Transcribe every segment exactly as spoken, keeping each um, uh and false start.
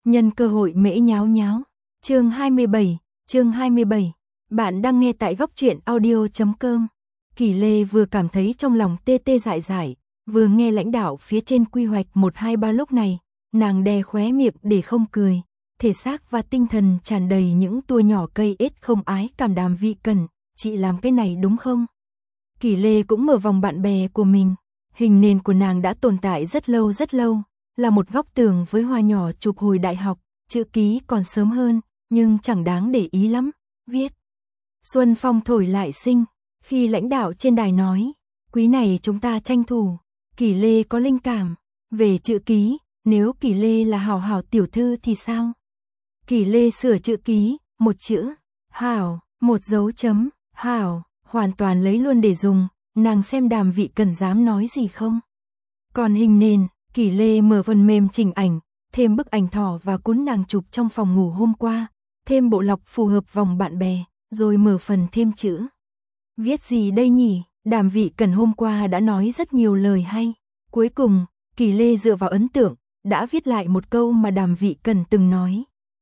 Nhân cơ hội mễ nháo nháo. Chương hai mươi bảy, chương hai mươi bảy. Bạn đang nghe tại góc truyện audio chấm com. Kỳ Lê vừa cảm thấy trong lòng tê tê dại dại, vừa nghe lãnh đạo phía trên quy hoạch một hai ba lúc này, nàng đè khóe miệng để không cười, thể xác và tinh thần tràn đầy những tua nhỏ cây ết không ái cảm Đàm Vị Cần, chị làm cái này đúng không? Kỳ Lê cũng mở vòng bạn bè của mình, hình nền của nàng đã tồn tại rất lâu rất lâu, là một góc tường với hoa nhỏ chụp hồi đại học, chữ ký còn sớm hơn, nhưng chẳng đáng để ý lắm, viết. Xuân phong thổi lại sinh, khi lãnh đạo trên đài nói, quý này chúng ta tranh thủ, Kỳ Lê có linh cảm, về chữ ký, nếu Kỳ Lê là hảo hảo tiểu thư thì sao? Kỳ Lê sửa chữ ký, một chữ, hảo, một dấu chấm, hảo, hoàn toàn lấy luôn để dùng, nàng xem Đàm Vị Cần dám nói gì không? Còn hình nền, Kỳ Lê mở phần mềm chỉnh ảnh, thêm bức ảnh thỏ và cuốn nàng chụp trong phòng ngủ hôm qua, thêm bộ lọc phù hợp vòng bạn bè, rồi mở phần thêm chữ. Viết gì đây nhỉ? Đàm Vị Cần hôm qua đã nói rất nhiều lời hay. Cuối cùng, Kỳ Lê dựa vào ấn tượng, đã viết lại một câu mà Đàm Vị Cần từng nói.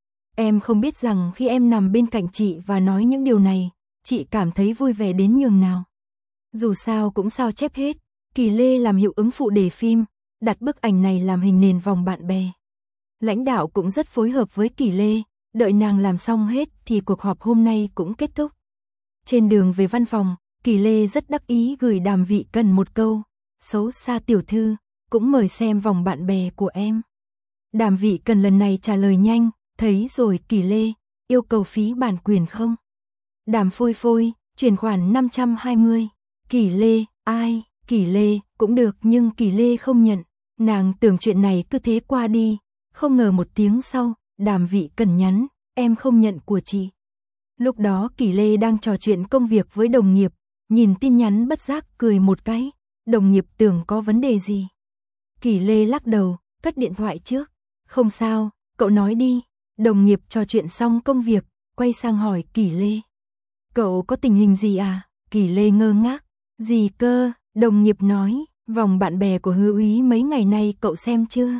Em không biết rằng khi em nằm bên cạnh chị và nói những điều này, chị cảm thấy vui vẻ đến nhường nào. Dù sao cũng sao chép hết, Kỳ Lê làm hiệu ứng phụ đề phim, đặt bức ảnh này làm hình nền vòng bạn bè. Lãnh đạo cũng rất phối hợp với Kỳ Lê, đợi nàng làm xong hết thì cuộc họp hôm nay cũng kết thúc. Trên đường về văn phòng, Kỳ Lê rất đắc ý gửi Đàm Vị Cần một câu, xấu xa tiểu thư, cũng mời xem vòng bạn bè của em. Đàm Vị Cần lần này trả lời nhanh, thấy rồi Kỳ Lê, yêu cầu phí bản quyền không? Đàm phôi phôi, chuyển khoản năm trăm hai mươi. Kỳ Lê, ai? Kỳ Lê, cũng được nhưng Kỳ Lê không nhận. Nàng tưởng chuyện này cứ thế qua đi. Không ngờ một tiếng sau, Đàm Vị Cần nhắn, em không nhận của chị. Lúc đó Kỳ Lê đang trò chuyện công việc với đồng nghiệp, nhìn tin nhắn bất giác cười một cái. Đồng nghiệp tưởng có vấn đề gì. Kỳ Lê lắc đầu, cất điện thoại trước. Không sao, cậu nói đi. Đồng nghiệp trò chuyện xong công việc, quay sang hỏi Kỳ Lê. Cậu có tình hình gì à? Kỳ Lê ngơ ngác. Gì cơ? Đồng nghiệp nói, vòng bạn bè của Hứa Úy mấy ngày nay cậu xem chưa?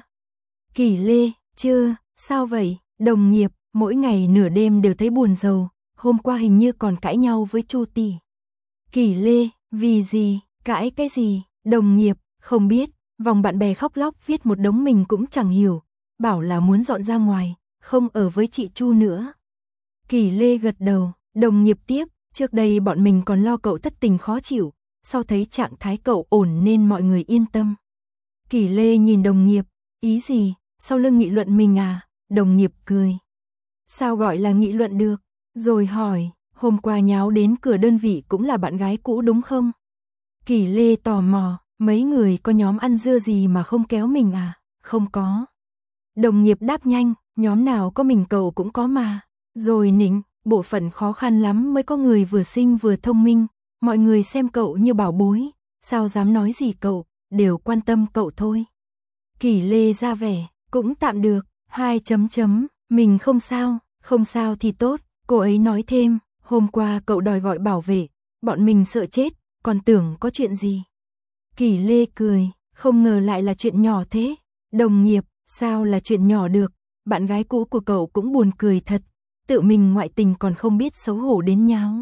Kỳ Lê, chưa, sao vậy? Đồng nghiệp, mỗi ngày nửa đêm đều thấy buồn rầu, hôm qua hình như còn cãi nhau với Chu tỷ. Kỳ Lê, vì gì? Cãi cái gì? Đồng nghiệp, không biết, vòng bạn bè khóc lóc viết một đống mình cũng chẳng hiểu, bảo là muốn dọn ra ngoài, không ở với chị Chu nữa. Kỳ Lê gật đầu, đồng nghiệp tiếp, trước đây bọn mình còn lo cậu thất tình khó chịu, sau thấy trạng thái cậu ổn nên mọi người yên tâm. Kỳ Lê nhìn đồng nghiệp, ý gì, sau lưng nghị luận mình à? Đồng nghiệp cười. Sao gọi là nghị luận được? Rồi hỏi, hôm qua nháo đến cửa đơn vị cũng là bạn gái cũ đúng không? Kỳ Lê tò mò, mấy người có nhóm ăn dưa gì mà không kéo mình à? Không có. Đồng nghiệp đáp nhanh, nhóm nào có mình cậu cũng có mà. Rồi nịnh, bộ phận khó khăn lắm mới có người vừa xinh vừa thông minh, mọi người xem cậu như bảo bối, sao dám nói gì cậu, đều quan tâm cậu thôi. Kỳ Lê ra vẻ, cũng tạm được, hai chấm chấm, mình không sao, không sao thì tốt, cô ấy nói thêm, hôm qua cậu đòi gọi bảo vệ, bọn mình sợ chết, còn tưởng có chuyện gì. Kỳ Lê cười, không ngờ lại là chuyện nhỏ thế. Đồng nghiệp, sao là chuyện nhỏ được, bạn gái cũ của cậu cũng buồn cười thật, tự mình ngoại tình còn không biết xấu hổ đến nháo.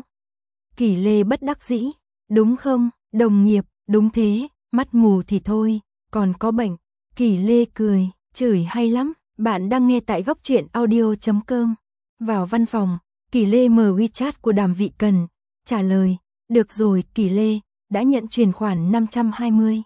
Kỳ Lê bất đắc dĩ, đúng không? Đồng nghiệp, đúng thế, mắt mù thì thôi, còn có bệnh. Kỳ Lê cười, chửi hay lắm, bạn đang nghe tại góc truyện audio chấm com. Vào văn phòng, Kỳ Lê mở WeChat của Đàm Vị Cần, trả lời, được rồi Kỳ Lê, đã nhận chuyển khoản năm trăm hai mươi.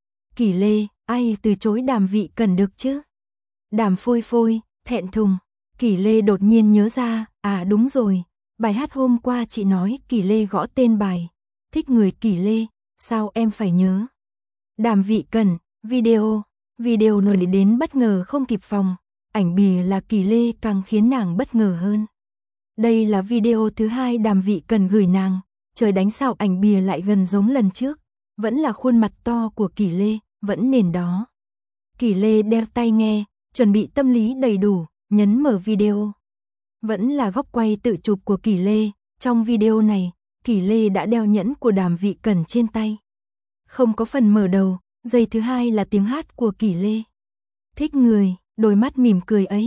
Kỳ Lê, ai từ chối Đàm Vị Cần được chứ? Đàm phôi phôi, thẹn thùng. Kỳ Lê đột nhiên nhớ ra, à đúng rồi, bài hát hôm qua chị nói Kỳ Lê gõ tên bài, thích người Kỳ Lê, sao em phải nhớ? Đàm Vị Cần, video, video nổi đến bất ngờ không kịp phòng, ảnh bìa là Kỳ Lê càng khiến nàng bất ngờ hơn. Đây là video thứ hai Đàm Vị Cần gửi nàng, trời đánh sao ảnh bìa lại gần giống lần trước, vẫn là khuôn mặt to của Kỳ Lê, vẫn nền đó. Kỳ Lê đeo tai nghe, chuẩn bị tâm lý đầy đủ, nhấn mở video. Vẫn là góc quay tự chụp của Kỳ Lê, trong video này, Kỳ Lê đã đeo nhẫn của Đàm Vị Cần trên tay. Không có phần mở đầu, giây thứ hai là tiếng hát của Kỳ Lê. Thích người, đôi mắt mỉm cười ấy,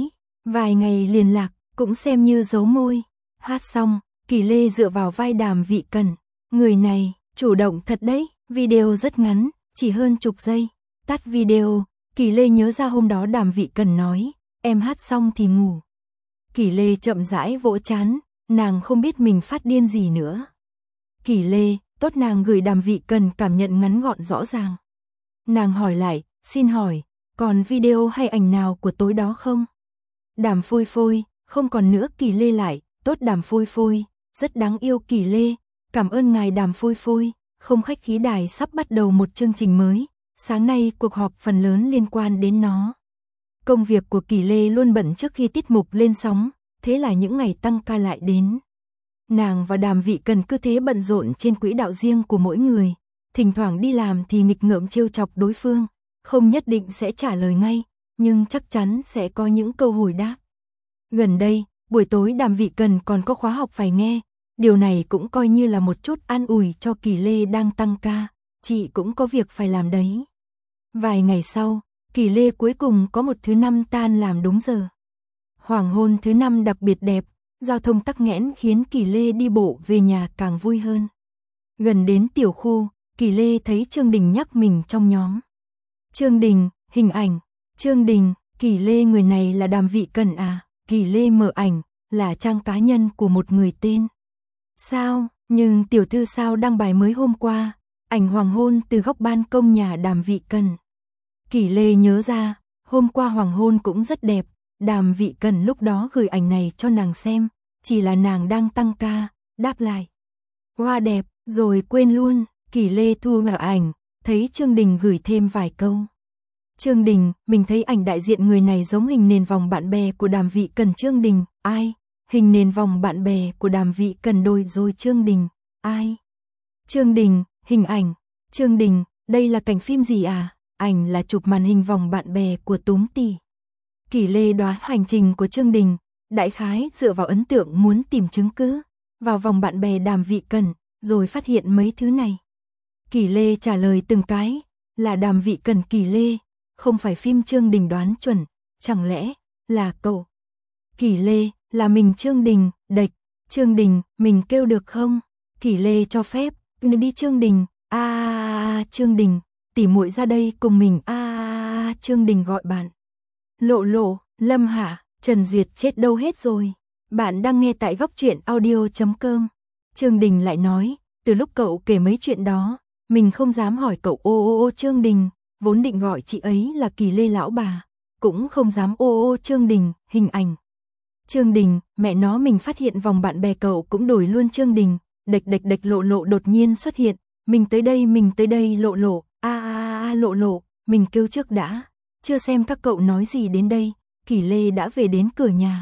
Vài ngày liền lạc, cũng xem như giấu môi. Hát xong, Kỳ Lê dựa vào vai Đàm Vị Cần. Người này, chủ động thật đấy, video rất ngắn, chỉ hơn chục giây. Tắt video, Kỳ Lê nhớ ra hôm đó Đàm Vị Cần nói, em hát xong thì ngủ. Kỳ Lê chậm rãi vỗ trán, nàng không biết mình phát điên gì nữa. Kỳ Lê, tốt, nàng gửi Đàm Vị Cần cảm nhận ngắn gọn rõ ràng. Nàng hỏi lại, xin hỏi, còn video hay ảnh nào của tối đó không? Đàm Phôi Phôi, không còn nữa. Kỳ Lê lại, tốt Đàm Phôi Phôi, rất đáng yêu Kỳ Lê, cảm ơn ngài Đàm Phôi Phôi, không khách khí. Đài sắp bắt đầu một chương trình mới, sáng nay cuộc họp phần lớn liên quan đến nó. Công việc của Kỳ Lê luôn bận trước khi tiết mục lên sóng, thế là những ngày tăng ca lại đến. Nàng và Đàm Vị Cần cứ thế bận rộn trên quỹ đạo riêng của mỗi người, thỉnh thoảng đi làm thì nghịch ngợm trêu chọc đối phương, không nhất định sẽ trả lời ngay, nhưng chắc chắn sẽ có những câu hồi đáp. Gần đây, buổi tối Đàm Vị Cần còn có khóa học phải nghe, điều này cũng coi như là một chút an ủi cho Kỳ Lê đang tăng ca, chị cũng có việc phải làm đấy. Vài ngày sau, Kỳ Lê cuối cùng có một thứ năm tan làm đúng giờ. Hoàng hôn thứ năm đặc biệt đẹp, giao thông tắc nghẽn khiến Kỳ Lê đi bộ về nhà càng vui hơn. Gần đến tiểu khu, Kỳ Lê thấy Trương Đình nhắc mình trong nhóm. Trương Đình, hình ảnh. Trương Đình, Kỳ Lê, người này là Đàm Vị Cần à? Kỳ Lê mở ảnh, là trang cá nhân của một người tên. Sao, nhưng tiểu thư sao đăng bài mới hôm qua, ảnh hoàng hôn từ góc ban công nhà Đàm Vị Cần. Kỳ Lê nhớ ra, hôm qua hoàng hôn cũng rất đẹp, Đàm Vị Cần lúc đó gửi ảnh này cho nàng xem, chỉ là nàng đang tăng ca, đáp lại. Hoa đẹp, rồi quên luôn. Kỳ Lê thu vào ảnh, thấy Trương Đình gửi thêm vài câu. Trương Đình, mình thấy ảnh đại diện người này giống hình nền vòng bạn bè của Đàm Vị Cần. Trương Đình, ai? Hình nền vòng bạn bè của Đàm Vị Cần đôi rồi. Trương Đình, ai? Trương Đình, hình ảnh. Trương Đình, đây là cảnh phim gì à? Ảnh là chụp màn hình vòng bạn bè của Túm Tì. Kỳ Lê đoán hành trình của Trương Đình, đại khái dựa vào ấn tượng muốn tìm chứng cứ, vào vòng bạn bè Đàm Vị Cần, rồi phát hiện mấy thứ này. Kỳ Lê trả lời từng cái, là Đàm Vị Cần. Kỳ Lê, không phải phim. Trương Đình đoán chuẩn, chẳng lẽ là cậu? Kỳ Lê, là mình. Trương Đình, đệch. Trương Đình, mình kêu được không? Kỳ Lê cho phép, đi. Trương Đình, a à, Trương Đình, tỉ muội ra đây cùng mình. A à, Trương Đình gọi bạn. Lộ Lộ, Lâm Hạ, Trần Duyệt chết đâu hết rồi? Bạn đang nghe tại góc truyện audio chấm com. Trương Đình lại nói, từ lúc cậu kể mấy chuyện đó, mình không dám hỏi cậu. Ô ô ô. Trương Đình, vốn định gọi chị ấy là Kỳ Lê lão bà, cũng không dám. Ô ô. Trương Đình, hình ảnh. Trương Đình, mẹ nó, mình phát hiện vòng bạn bè cậu cũng đổi luôn. Trương Đình, đệch đệch đệch. Lộ Lộ đột nhiên xuất hiện, mình tới đây, mình tới đây. Lộ Lộ, a a a. Lộ Lộ, mình kêu trước đã, chưa xem các cậu nói gì đến đây. Kỳ Lê đã về đến cửa nhà.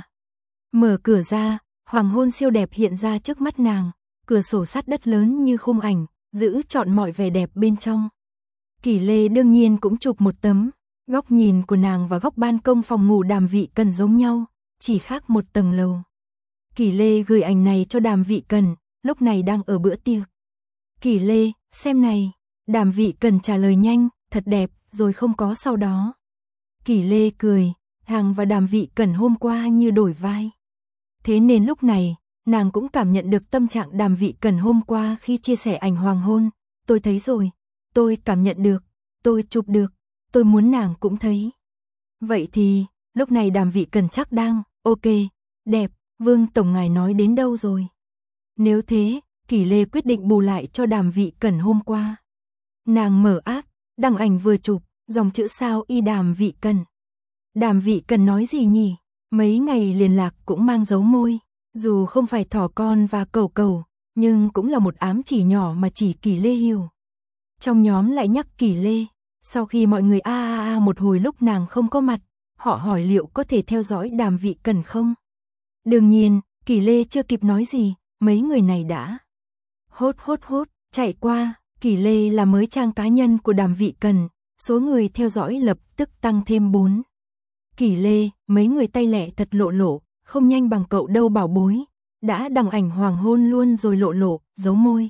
Mở cửa ra, hoàng hôn siêu đẹp hiện ra trước mắt nàng, cửa sổ sắt đất lớn như khung ảnh, giữ trọn mọi vẻ đẹp bên trong. Kỳ Lê đương nhiên cũng chụp một tấm, góc nhìn của nàng và góc ban công phòng ngủ Đàm Vị Cần giống nhau, chỉ khác một tầng lầu. Kỳ Lê gửi ảnh này cho Đàm Vị Cần, lúc này đang ở bữa tiệc. Kỳ Lê, xem này. Đàm Vị Cần trả lời nhanh, thật đẹp, rồi không có sau đó. Kỳ Lê cười, nàng và Đàm Vị Cần hôm qua như đổi vai. Thế nên lúc này, nàng cũng cảm nhận được tâm trạng Đàm Vị Cần hôm qua khi chia sẻ ảnh hoàng hôn. Tôi thấy rồi, tôi cảm nhận được, tôi chụp được, tôi muốn nàng cũng thấy. Vậy thì, lúc này Đàm Vị Cần chắc đang, ok, đẹp, Vương Tổng ngài nói đến đâu rồi? Nếu thế, Kỳ Lê quyết định bù lại cho Đàm Vị Cần hôm qua. Nàng mở app, đăng ảnh vừa chụp, dòng chữ sao y Đàm Vị Cần. Đàm Vị Cần nói gì nhỉ? Mấy ngày liên lạc cũng mang dấu môi, dù không phải thỏ con và cẩu cẩu, nhưng cũng là một ám chỉ nhỏ mà chỉ Kỳ Lê hiểu. Trong nhóm lại nhắc Kỳ Lê, sau khi mọi người a a a một hồi lúc nàng không có mặt, họ hỏi liệu có thể theo dõi Đàm Vị Cần không? Đương nhiên, Kỳ Lê chưa kịp nói gì, mấy người này đã hốt hốt hốt chạy qua. Kỳ Lê là mới trang cá nhân của Đàm Vị Cần, số người theo dõi lập tức tăng thêm bốn. Kỳ Lê, mấy người tay lẹ thật. Lộ Lộ, không nhanh bằng cậu đâu bảo bối, đã đăng ảnh hoàng hôn luôn rồi. Lộ Lộ, giấu môi.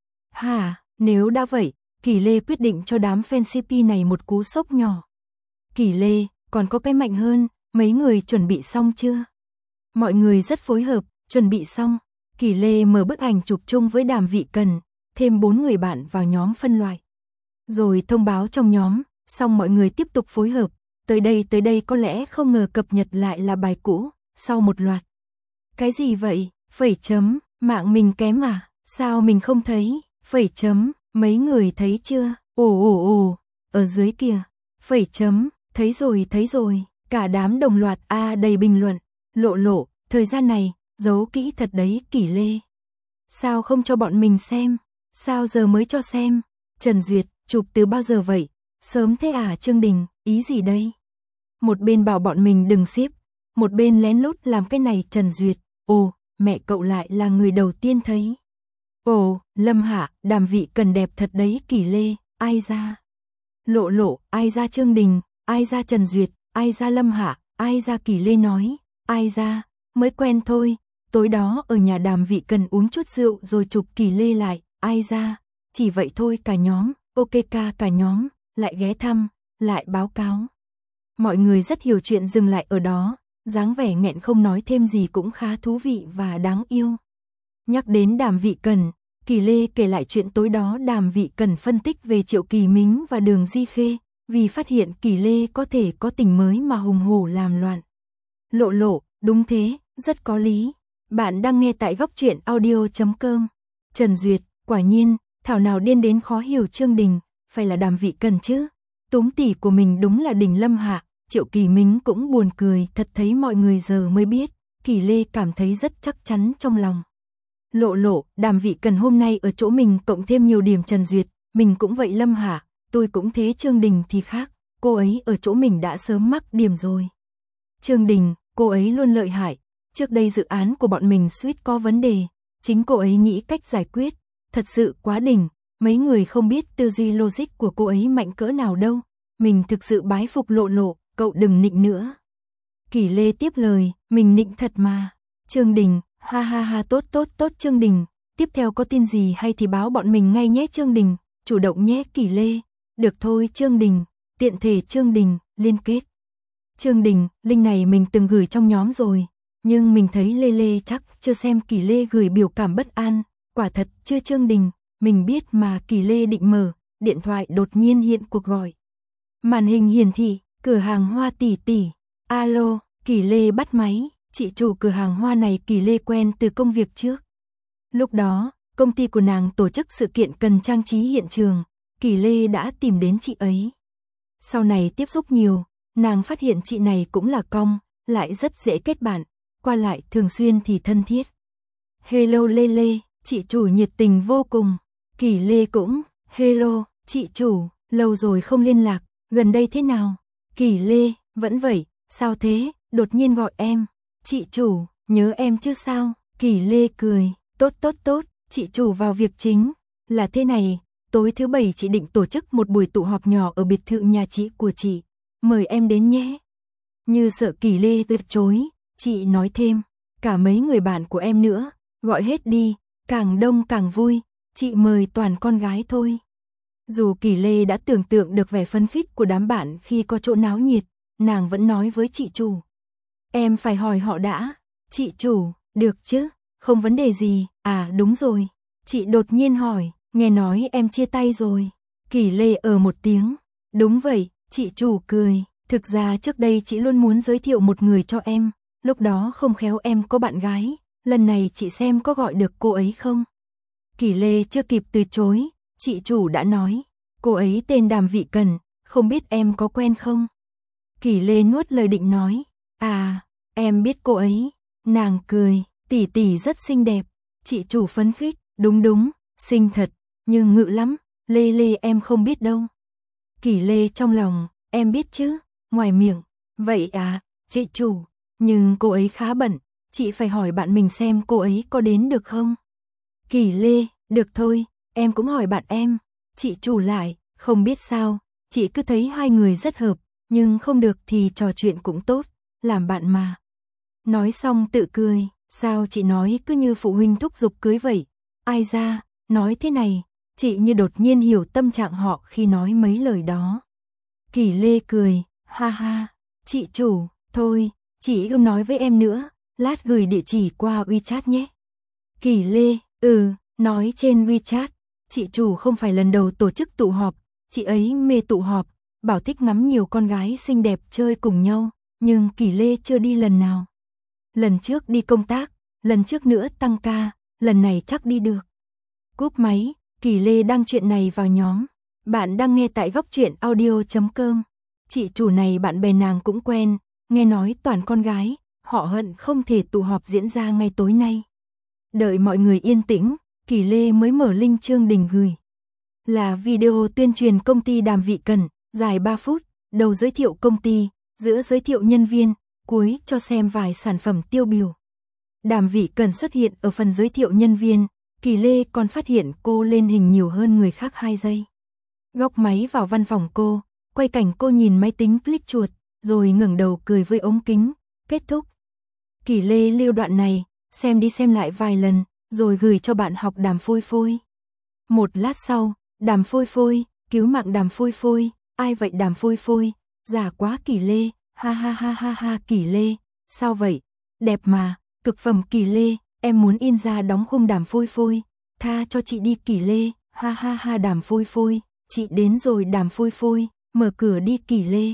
Hà, nếu đã vậy, Kỳ Lê quyết định cho đám fan xê pê này một cú sốc nhỏ. Kỳ Lê, còn có cái mạnh hơn, mấy người chuẩn bị xong chưa? Mọi người rất phối hợp, chuẩn bị xong. Kỷ Lê mở bức ảnh chụp chung với Đàm Vị Cần, thêm bốn người bạn vào nhóm phân loại. Rồi thông báo trong nhóm, xong mọi người tiếp tục phối hợp. Tới đây tới đây có lẽ không ngờ cập nhật lại là bài cũ, sau một loạt. Cái gì vậy? Phẩy chấm, mạng mình kém à? Sao mình không thấy? Phẩy chấm, mấy người thấy chưa? Ồ ồ ồ, ở dưới kìa. Phẩy chấm, thấy rồi thấy rồi. Cả đám đồng loạt a đầy bình luận. Lộ lộ, thời gian này, giấu kỹ thật đấy Kỷ Lê. Sao không cho bọn mình xem? Sao giờ mới cho xem? Trần Duyệt, chụp từ bao giờ vậy? Sớm thế à Trương Đình, ý gì đây? Một bên bảo bọn mình đừng ship, một bên lén lút làm cái này Trần Duyệt. Ồ, mẹ cậu lại là người đầu tiên thấy. Ồ, Lâm Hạ, Đàm Vị Cần đẹp thật đấy Kỷ Lê, ai ra? Lộ lộ, ai ra Trương Đình, ai ra Trần Duyệt, ai ra Lâm Hạ, ai ra Kỷ Lê nói, ai ra, mới quen thôi. Tối đó ở nhà Đàm Vị Cần uống chút rượu rồi chụp Kỷ Lê lại, ai ra, chỉ vậy thôi cả nhóm, ok ca cả nhóm, lại ghé thăm, lại báo cáo. Mọi người rất hiểu chuyện dừng lại ở đó, dáng vẻ nghẹn không nói thêm gì cũng khá thú vị và đáng yêu. Nhắc đến Đàm Vị Cần, Kỷ Lê kể lại chuyện tối đó Đàm Vị Cần phân tích về Triệu Kỳ Mính và Đường Di Khê, vì phát hiện Kỷ Lê có thể có tình mới mà hùng hổ làm loạn. Lộ lộ, đúng thế, rất có lý. Bạn đang nghe tại góc truyện audio chấm com. Trần Duyệt, quả nhiên, thảo nào điên đến khó hiểu Trương Đình, phải là Đàm Vị Cần chứ. Túm tỉ của mình đúng là Đình Lâm Hạ. Triệu Kỳ Mính cũng buồn cười, thật thấy mọi người giờ mới biết. Kỷ Lê cảm thấy rất chắc chắn trong lòng. Lộ lộ, Đàm Vị Cần hôm nay ở chỗ mình cộng thêm nhiều điểm Trần Duyệt, mình cũng vậy Lâm Hạ, tôi cũng thế Trương Đình thì khác, cô ấy ở chỗ mình đã sớm mắc điểm rồi. Trương Đình, cô ấy luôn lợi hại, trước đây dự án của bọn mình suýt có vấn đề, chính cô ấy nghĩ cách giải quyết, thật sự quá đỉnh, mấy người không biết tư duy logic của cô ấy mạnh cỡ nào đâu, mình thực sự bái phục lộ lộ, cậu đừng nịnh nữa. Kỷ Lê tiếp lời, mình nịnh thật mà. Trương Đình, ha ha ha tốt tốt tốt Trương Đình, tiếp theo có tin gì hay thì báo bọn mình ngay nhé Trương Đình, chủ động nhé Kỷ Lê. Được thôi Trương Đình, tiện thể Trương Đình, liên kết. Trương Đình, link này mình từng gửi trong nhóm rồi, nhưng mình thấy Lê Lê chắc chưa xem Kỷ Lê gửi biểu cảm bất an, quả thật chưa Trương Đình, mình biết mà. Kỷ Lê định mở, điện thoại đột nhiên hiện cuộc gọi. Màn hình hiển thị, cửa hàng hoa tỷ tỷ, alo, Kỷ Lê bắt máy, chị chủ cửa hàng hoa này Kỷ Lê quen từ công việc trước. Lúc đó, công ty của nàng tổ chức sự kiện cần trang trí hiện trường, Kỷ Lê đã tìm đến chị ấy. Sau này tiếp xúc nhiều, nàng phát hiện chị này cũng là cong, lại rất dễ kết bạn, qua lại thường xuyên thì thân thiết. Hello Lê Lê, chị chủ nhiệt tình vô cùng. Kỷ Lê cũng, hello, chị chủ, lâu rồi không liên lạc, gần đây thế nào? Kỷ Lê, vẫn vậy, sao thế, đột nhiên gọi em. Chị chủ, nhớ em chứ sao? Kỷ Lê cười, tốt tốt tốt, chị chủ vào việc chính. Là thế này, tối thứ bảy chị định tổ chức một buổi tụ họp nhỏ ở biệt thự nhà chị của chị. Mời em đến nhé. Như sợ Kỷ Lê từ chối, chị nói thêm, cả mấy người bạn của em nữa, gọi hết đi, càng đông càng vui, chị mời toàn con gái thôi. Dù Kỷ Lê đã tưởng tượng được vẻ phấn khích của đám bạn khi có chỗ náo nhiệt, nàng vẫn nói với chị chủ. Em phải hỏi họ đã. Chị chủ, được chứ, không vấn đề gì. À đúng rồi, chị đột nhiên hỏi, nghe nói em chia tay rồi. Kỷ Lê ở một tiếng. Đúng vậy, chị chủ cười. Thực ra trước đây chị luôn muốn giới thiệu một người cho em, lúc đó không khéo em có bạn gái, lần này chị xem có gọi được cô ấy không. Kỷ Lê chưa kịp từ chối, chị chủ đã nói, cô ấy tên Đàm Vị Cần, không biết em có quen không? Kỷ Lê nuốt lời định nói, à, em biết cô ấy. Nàng cười, tỷ tỷ rất xinh đẹp. Chị chủ phấn khích, đúng đúng, xinh thật, nhưng ngự lắm, Lê Lê em không biết đâu. Kỷ Lê trong lòng, em biết chứ, ngoài miệng, vậy à, chị chủ, nhưng cô ấy khá bận, chị phải hỏi bạn mình xem cô ấy có đến được không? Kỷ Lê, được thôi, em cũng hỏi bạn em. Chị chủ lại, không biết sao, chị cứ thấy hai người rất hợp, nhưng không được thì trò chuyện cũng tốt, làm bạn mà. Nói xong tự cười, sao chị nói cứ như phụ huynh thúc giục cưới vậy? Ai ra, nói thế này, chị như đột nhiên hiểu tâm trạng họ khi nói mấy lời đó. Kỷ Lê cười, ha ha, chị chủ, Thôi, chị không nói với em nữa, lát gửi địa chỉ qua WeChat nhé. Kỷ Lê, ừ, nói trên WeChat, chị chủ không phải lần đầu tổ chức tụ họp, chị ấy mê tụ họp, bảo thích ngắm nhiều con gái xinh đẹp chơi cùng nhau, nhưng Kỷ Lê chưa đi lần nào. Lần trước đi công tác, lần trước nữa tăng ca, lần này chắc đi được. Cúp máy, Kỷ Lê đăng chuyện này vào nhóm. Bạn đang nghe tại góc truyện audio chấm com. Chị chủ này bạn bè nàng cũng quen, nghe nói toàn con gái, họ hận không thể tụ họp diễn ra ngay tối nay. Đợi mọi người yên tĩnh, Kỷ Lê mới mở link Trương Đình gửi. Là video tuyên truyền công ty Đàm Vị Cần, dài ba phút, đầu giới thiệu công ty, giữa giới thiệu nhân viên, cuối cho xem vài sản phẩm tiêu biểu. Đàm Vị Cần xuất hiện ở phần giới thiệu nhân viên, Kỷ Lê còn phát hiện cô lên hình nhiều hơn người khác hai giây. Góc máy vào văn phòng cô, quay cảnh cô nhìn máy tính click chuột, rồi ngẩng đầu cười với ống kính, kết thúc. Kỷ Lê lưu đoạn này, xem đi xem lại vài lần, rồi gửi cho bạn học Đàm Phôi Phôi. Một lát sau, Đàm Phôi Phôi, cứu mạng Đàm Phôi Phôi, ai vậy Đàm Phôi Phôi, già quá Kỷ Lê, ha ha ha ha ha Kỷ Lê, sao vậy, đẹp mà, cực phẩm Kỷ Lê, em muốn in ra đóng khung Đàm Phôi Phôi, tha cho chị đi Kỷ Lê, ha ha ha Đàm Phôi Phôi, chị đến rồi Đàm Phôi Phôi, mở cửa đi Kỷ Lê.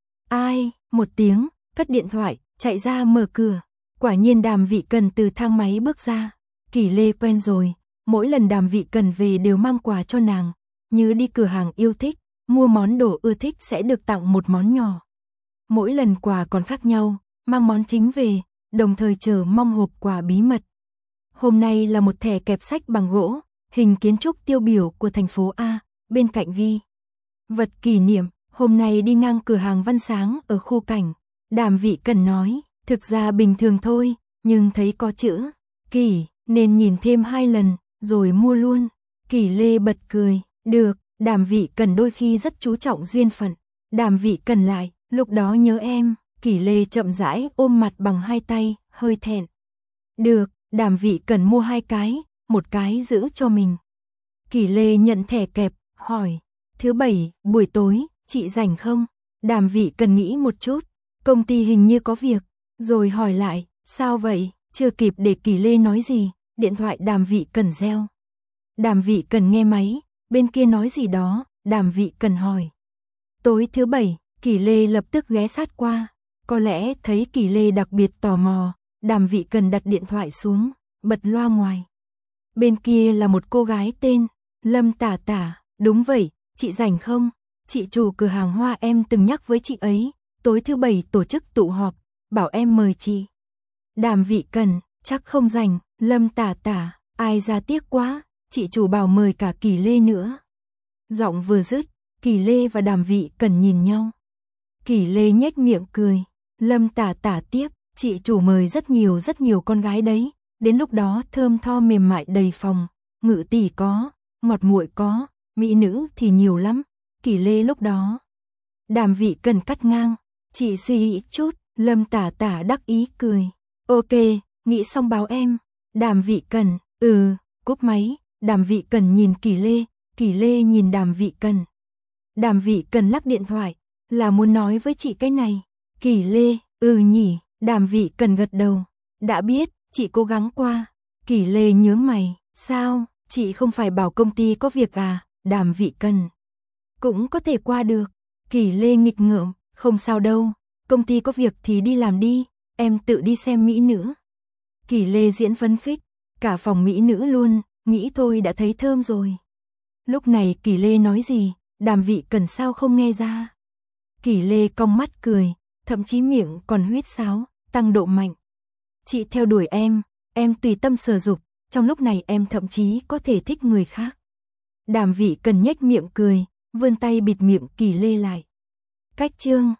Ai, một tiếng, cất điện thoại, chạy ra mở cửa, quả nhiên Đàm Vị Cần từ thang máy bước ra. Kỷ Lê quen rồi, mỗi lần Đàm Vị Cần về đều mang quà cho nàng, như đi cửa hàng yêu thích, mua món đồ ưa thích sẽ được tặng một món nhỏ. Mỗi lần quà còn khác nhau, mang món chính về, đồng thời chờ mong hộp quà bí mật. Hôm nay là một thẻ kẹp sách bằng gỗ, hình kiến trúc tiêu biểu của thành phố A, bên cạnh ghi vật kỷ niệm, hôm nay đi ngang cửa hàng Văn Sáng ở khu cảnh. Đàm Vị Cần nói, thực ra bình thường thôi, nhưng thấy có chữ Kỷ nên nhìn thêm hai lần, rồi mua luôn. Kỷ Lê bật cười, được, Đàm Vị Cần đôi khi rất chú trọng duyên phận. Đàm Vị Cần lại, lúc đó nhớ em. Kỷ Lê chậm rãi ôm mặt bằng hai tay, hơi thẹn. Được, Đàm Vị Cần mua hai cái, một cái giữ cho mình. Kỷ Lê nhận thẻ kẹp, hỏi, thứ bảy, buổi tối, chị rảnh không? Đàm Vị Cần nghĩ một chút, công ty hình như có việc, rồi hỏi lại, sao vậy? Chưa kịp để Kỷ Lê nói gì, điện thoại Đàm Vị Cần reo. Đàm Vị Cần nghe máy, bên kia nói gì đó, Đàm Vị Cần hỏi. Tối thứ bảy, Kỷ Lê lập tức ghé sát qua, có lẽ thấy Kỷ Lê đặc biệt tò mò, Đàm Vị Cần đặt điện thoại xuống, bật loa ngoài. Bên kia là một cô gái tên Lâm Tả Tả, đúng vậy, chị rảnh không? Chị chủ cửa hàng hoa em từng nhắc với chị ấy, tối thứ bảy tổ chức tụ họp, bảo em mời chị. Đàm Vị Cần, chắc không rảnh, Lâm Tả Tả, ai ra tiếc quá, chị chủ bảo mời cả Kỷ Lê nữa. Giọng vừa dứt, Kỷ Lê và Đàm Vị Cần nhìn nhau. Kỷ Lê nhếch miệng cười, Lâm Tả Tả tiếp, chị chủ mời rất nhiều rất nhiều con gái đấy, đến lúc đó thơm tho mềm mại đầy phòng, ngự tỷ có, ngọt muội có, mỹ nữ thì nhiều lắm. Kỷ Lê lúc đó. Đàm Vị Cần cắt ngang, chị suy nghĩ chút, Lâm Tả Tả đắc ý cười. Ok, nghĩ xong báo em. Đàm Vị Cần, ừ, cúp máy, Đàm Vị Cần nhìn Kỷ Lê, Kỷ Lê nhìn Đàm Vị Cần. Đàm Vị Cần lắc điện thoại, là muốn nói với chị cái này. Kỷ Lê, ừ nhỉ, Đàm Vị Cần gật đầu. Đã biết, chị cố gắng qua. Kỷ Lê nhướng mày, sao, chị không phải bảo công ty có việc à? Đàm Vị Cần. Cũng có thể qua được. Kỷ Lê nghịch ngợm, không sao đâu, công ty có việc thì đi làm đi, em tự đi xem mỹ nữ. Kỷ Lê diễn phấn khích, cả phòng mỹ nữ luôn, nghĩ thôi đã thấy thơm rồi. Lúc này Kỷ Lê nói gì, Đàm Vị Cần sao không nghe ra. Kỷ Lê cong mắt cười, thậm chí miệng còn huýt sáo, tăng độ mạnh. Chị theo đuổi em, em tùy tâm sở dục, trong lúc này em thậm chí có thể thích người khác. Đàm Vị Cần nhếch miệng cười, vươn tay bịt miệng Kỷ Lê lại. Cách chương